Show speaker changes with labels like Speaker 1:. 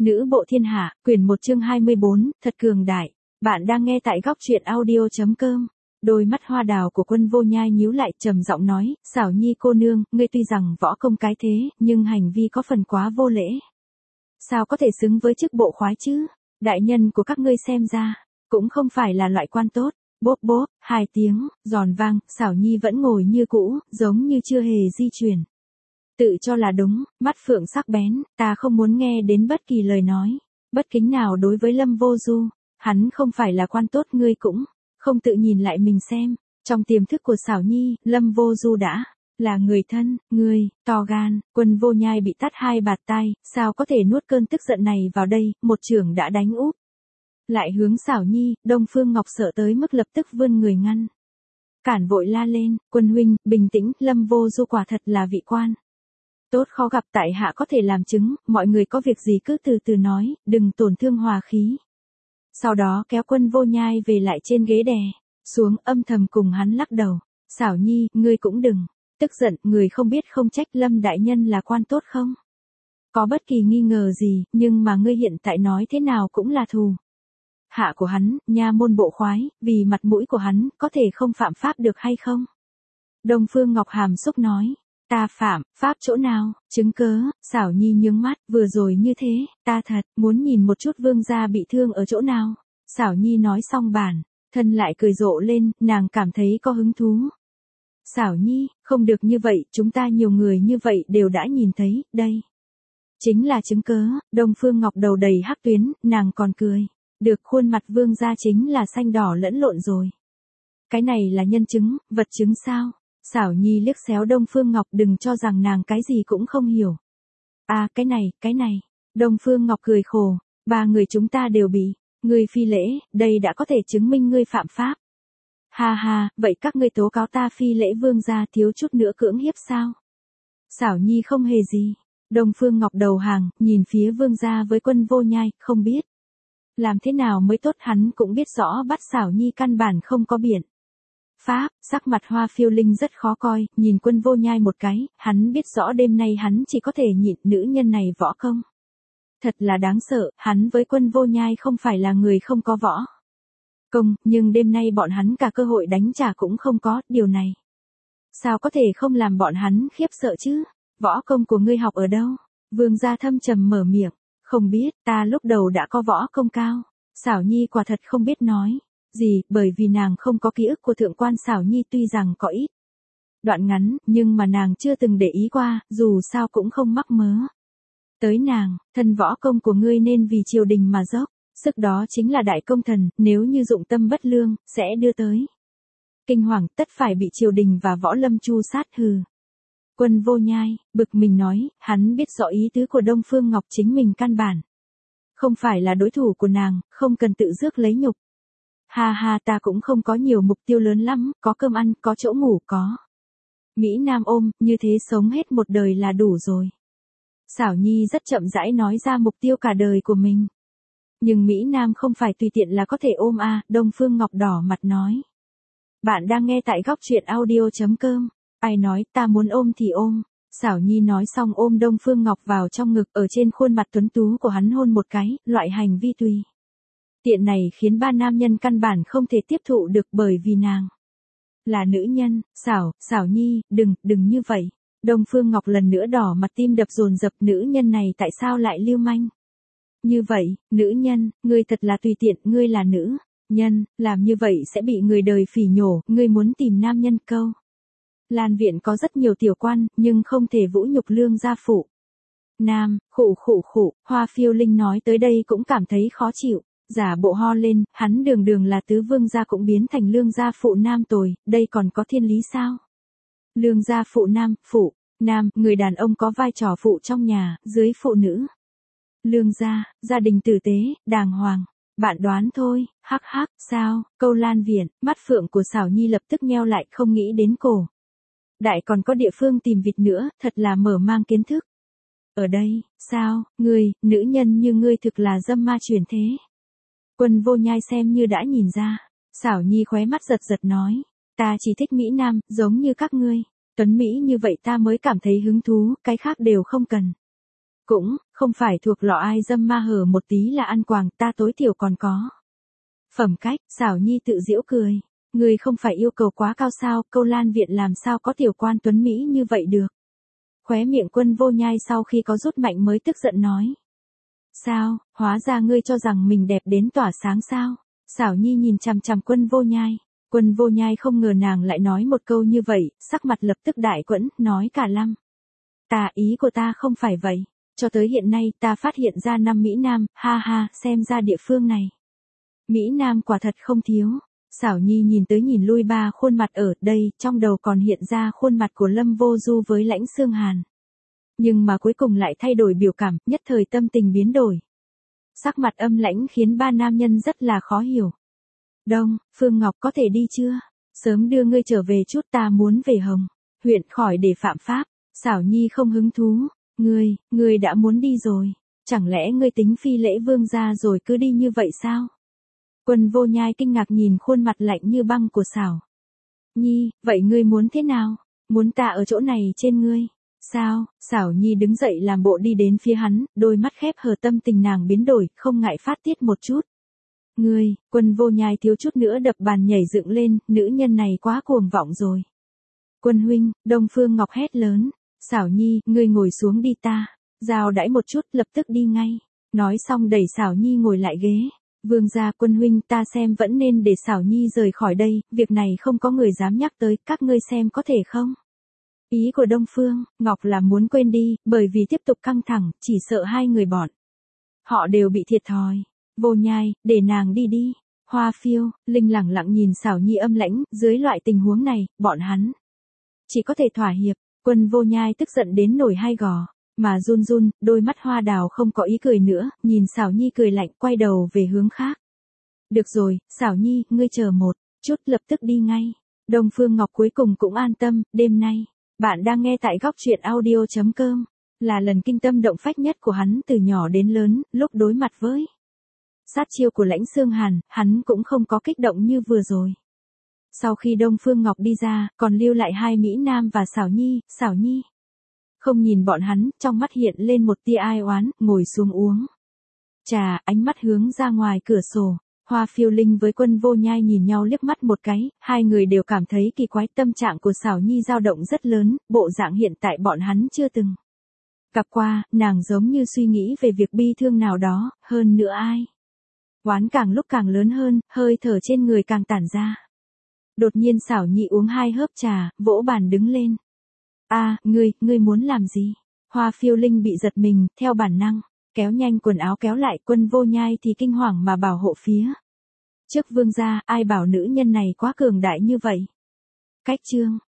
Speaker 1: Nữ bộ thiên hạ, quyển 1 chương 24, thật cường đại. Bạn đang nghe tại góc truyện audio.com. Đôi mắt hoa đào của Quân Vô Nhai nhíu lại, trầm giọng nói, Xảo Nhi cô nương, ngươi tuy rằng võ công cái thế, nhưng hành vi có phần quá vô lễ. Sao có thể xứng với chức bộ khoái chứ? Đại nhân của các ngươi xem ra, cũng không phải là loại quan tốt. Bốp bốp, 2 tiếng, giòn vang, Xảo Nhi vẫn ngồi như cũ, giống như chưa hề di chuyển. Tự cho là đúng, mắt phượng sắc bén, ta không muốn nghe đến bất kỳ lời nói, bất kính nào đối với Lâm Vô Du, hắn không phải là quan tốt, ngươi cũng không tự nhìn lại mình xem, trong tiềm thức của Xảo Nhi, Lâm Vô Du đã là người thân, ngươi, to gan. Quân Vô Nhai bị tát 2 bạt tai, sao có thể nuốt cơn tức giận này vào đây, một chưởng đã đánh úp. Lại hướng Xảo Nhi, Đông Phương Ngọc sợ tới mức lập tức vươn người ngăn. Cản vội la lên, Quân huynh, bình tĩnh, Lâm Vô Du quả thật là vị quan tốt khó gặp, tại hạ có thể làm chứng, mọi người có việc gì cứ từ từ nói, đừng tổn thương hòa khí. Sau đó kéo Quân Vô Nhai về lại trên ghế đè xuống, âm thầm cùng hắn lắc đầu. Xảo Nhi, ngươi cũng đừng tức giận, người không biết không trách, Lâm đại nhân là quan tốt không có bất kỳ nghi ngờ gì, nhưng mà ngươi hiện tại nói thế nào cũng là thù hạ của hắn, nha môn bộ khoái, vì mặt mũi của hắn, có thể không phạm pháp được hay không? Đông Phương Ngọc hàm xúc nói. Ta phạm pháp chỗ nào, chứng cớ? Xảo Nhi nhướng mắt, vừa rồi như thế, ta thật muốn nhìn một chút vương gia bị thương ở chỗ nào. Xảo Nhi nói xong bản thân lại cười rộ lên, nàng cảm thấy có hứng thú. Xảo Nhi, không được như vậy, chúng ta nhiều người như vậy đều đã nhìn thấy, đây chính là chứng cớ. Đông Phương Ngọc đầu đầy hắc tuyến, nàng còn cười. Được, khuôn mặt vương gia chính là xanh đỏ lẫn lộn rồi. Cái này là nhân chứng, vật chứng sao? Xảo Nhi liếc xéo Đông Phương Ngọc, đừng cho rằng nàng cái gì cũng không hiểu. À, cái này. Đông Phương Ngọc cười khổ, 3 người chúng ta đều bị ngươi phi lễ, đây đã có thể chứng minh ngươi phạm pháp. Ha ha, vậy các ngươi tố cáo ta phi lễ vương gia, thiếu chút nữa cưỡng hiếp sao? Xảo Nhi không hề gì. Đông Phương Ngọc đầu hàng, nhìn phía vương gia với Quân Vô Nhai, không biết làm thế nào mới tốt, hắn cũng biết rõ bắt Xảo Nhi căn bản không có biện pháp. Sắc mặt Hoa Phiêu Linh rất khó coi, nhìn Quân Vô Nhai một cái, hắn biết rõ đêm nay hắn chỉ có thể nhịn, nữ nhân này võ công thật là đáng sợ, hắn với Quân Vô Nhai không phải là người không có võ công, nhưng đêm nay bọn hắn cả cơ hội đánh trả cũng không có, điều này sao có thể không làm bọn hắn khiếp sợ chứ? Võ công của ngươi học ở đâu? Vương gia thâm trầm mở miệng. Không biết, ta lúc đầu đã có võ công cao. Xảo Nhi quả thật không biết nói gì, bởi vì nàng không có ký ức của thượng quan Xảo Nhi, tuy rằng có ít đoạn ngắn, nhưng mà nàng chưa từng để ý qua, dù sao cũng không mắc mớ tới nàng. Thân võ công của ngươi nên vì triều đình mà dốc sức, đó chính là đại công thần, nếu như dụng tâm bất lương, sẽ đưa tới kinh hoàng, tất phải bị triều đình và võ lâm tru sát. Hừ. Quân Vô Nhai bực mình nói, hắn biết rõ ý tứ của Đông Phương Ngọc, chính mình căn bản không phải là đối thủ của nàng, không cần tự rước lấy nhục. Ha ha, ta cũng không có nhiều mục tiêu lớn lắm, có cơm ăn, có chỗ ngủ, có Mỹ Nam ôm, như thế sống hết một đời là đủ rồi. Xảo Nhi rất chậm rãi nói ra mục tiêu cả đời của mình. Nhưng Mỹ Nam không phải tùy tiện là có thể ôm à, Đông Phương Ngọc đỏ mặt nói. Bạn đang nghe tại góc truyện audio.com. Ai nói ta muốn ôm thì ôm. Xảo Nhi nói xong ôm Đông Phương Ngọc vào trong ngực, ở trên khuôn mặt tuấn tú của hắn hôn một cái, loại hành vi tùy tiện này khiến 3 nam nhân căn bản không thể tiếp thụ được, bởi vì nàng là nữ nhân. Xảo Nhi, đừng như vậy. Đông Phương Ngọc lần nữa đỏ mặt, tim đập dồn dập, nữ nhân này tại sao lại lưu manh như vậy? Nữ nhân, ngươi thật là tùy tiện, ngươi là nữ nhân, làm như vậy sẽ bị người đời phỉ nhổ, ngươi muốn tìm nam nhân câu. Lan viện có rất nhiều tiểu quan, nhưng không thể vũ nhục lương gia phụ nam. Khụ, Hoa Phiêu Linh nói tới đây cũng cảm thấy khó chịu, giả bộ ho lên, hắn đường là tứ vương gia cũng biến thành lương gia phụ nam tồi, đây còn có thiên lý sao? Lương gia phụ nam, người đàn ông có vai trò phụ trong nhà, dưới phụ nữ. Lương gia, gia đình tử tế, đàng hoàng. Bạn đoán thôi, hắc, sao? Câu Lan viện, mắt phượng của Xảo Nhi lập tức nheo lại, không nghĩ đến cổ đại còn có địa phương tìm vịt nữa, thật là mở mang kiến thức. Ở đây, sao, ngươi, nữ nhân như ngươi thực là dâm ma truyền thế. Quân Vô Nhai xem như đã nhìn ra. Xảo Nhi khóe mắt giật nói, ta chỉ thích Mỹ Nam, giống như các ngươi. Tuấn Mỹ như vậy ta mới cảm thấy hứng thú, cái khác đều không cần. Cũng Không phải thuộc lọ ai dâm ma hở một tí là ăn quàng, ta tối thiểu còn có phẩm cách. Xảo Nhi tự giễu cười. Người không phải yêu cầu quá cao sao, Câu Lan viện làm sao có tiểu quan tuấn Mỹ như vậy được. Khóe miệng Quân Vô Nhai sau khi có rút mạnh mới tức giận nói. Sao, hóa ra ngươi cho rằng mình đẹp đến tỏa sáng sao? Xảo Nhi nhìn chằm chằm Quân Vô Nhai. Quân Vô Nhai không ngờ nàng lại nói một câu như vậy, sắc mặt lập tức đại quẫn, nói cả lăm. Ý của ta không phải vậy. Cho tới hiện nay ta phát hiện ra 5 Mỹ Nam, ha ha, xem ra địa phương này. Mỹ Nam quả thật không thiếu. Xảo Nhi nhìn tới nhìn lui ba khuôn mặt ở đây, trong đầu còn hiện ra khuôn mặt của Lâm Vô Du với Lãnh Xương Hàn. Nhưng mà cuối cùng lại thay đổi biểu cảm, nhất thời tâm tình biến đổi. Sắc mặt âm lãnh khiến ba nam nhân rất là khó hiểu. Đông, Phương Ngọc có thể đi chưa? Sớm đưa ngươi trở về chút, ta muốn về Hồng huyện khỏi để phạm pháp. Xảo Nhi không hứng thú. Ngươi đã muốn đi rồi. Chẳng lẽ ngươi tính phi lễ vương gia rồi cứ đi như vậy sao? Quân Vô Nhai kinh ngạc nhìn khuôn mặt lạnh như băng của Xảo Nhi, vậy ngươi muốn thế nào? Muốn ta ở chỗ này trên ngươi? Sao? Xảo Nhi đứng dậy làm bộ đi đến phía hắn, đôi mắt khép hờ, tâm tình nàng biến đổi, không ngại phát tiết một chút. Quân Vô Nhai thiếu chút nữa đập bàn nhảy dựng lên, nữ nhân này quá cuồng vọng rồi. Quân huynh, Đông Phương Ngọc hét lớn. Xảo Nhi, ngươi ngồi xuống đi, ta giao đãi một chút, lập tức đi ngay. Nói xong đẩy Xảo Nhi ngồi lại ghế. Vương gia, Quân huynh, ta xem vẫn nên để Xảo Nhi rời khỏi đây, việc này không có người dám nhắc tới, các ngươi xem có thể không? Ý của Đông Phương Ngọc là muốn quên đi, bởi vì tiếp tục căng thẳng, chỉ sợ hai người bọn họ đều bị thiệt thòi. Vô Nhai, để nàng đi đi. Hoa Phiêu, Linh lẳng lặng nhìn Xảo Nhi âm lãnh, dưới loại tình huống này, bọn hắn chỉ có thể thỏa hiệp. Quân Vô Nhai tức giận đến nổi hai gò, mà run run, đôi mắt hoa đào không có ý cười nữa, nhìn Xảo Nhi cười lạnh, quay đầu về hướng khác. Được rồi, Xảo Nhi, ngươi chờ một chút, lập tức đi ngay. Đông Phương Ngọc cuối cùng cũng an tâm. Đêm nay, bạn đang nghe tại góc truyện audio.com, là lần kinh tâm động phách nhất của hắn từ nhỏ đến lớn. Lúc đối mặt với sát chiêu của Lãnh Xương Hàn, hắn cũng không có kích động như vừa rồi. Sau khi Đông Phương Ngọc đi ra, còn lưu lại hai Mỹ Nam và Xảo Nhi không nhìn bọn hắn, trong mắt hiện lên một tia ai oán, ngồi xuống uống trà, ánh mắt hướng ra ngoài cửa sổ. Hoa Phiêu Linh với Quân Vô Nhai nhìn nhau liếc mắt một cái, hai người đều cảm thấy kỳ quái, tâm trạng của Xảo Nhi dao động rất lớn, bộ dạng hiện tại bọn hắn chưa từng gặp qua, nàng giống như suy nghĩ về việc bi thương nào đó, hơn nữa ai oán càng lúc càng lớn hơn, hơi thở trên người càng tản ra. Đột nhiên Xảo Nhi uống hai hớp trà, vỗ bàn đứng lên. Ngươi muốn làm gì? Hoa Phiêu Linh bị giật mình, theo bản năng kéo nhanh quần áo kéo lại. Quân Vô Nhai thì kinh hoàng mà bảo hộ phía trước vương gia, ai bảo nữ nhân này quá cường đại như vậy. Cách chương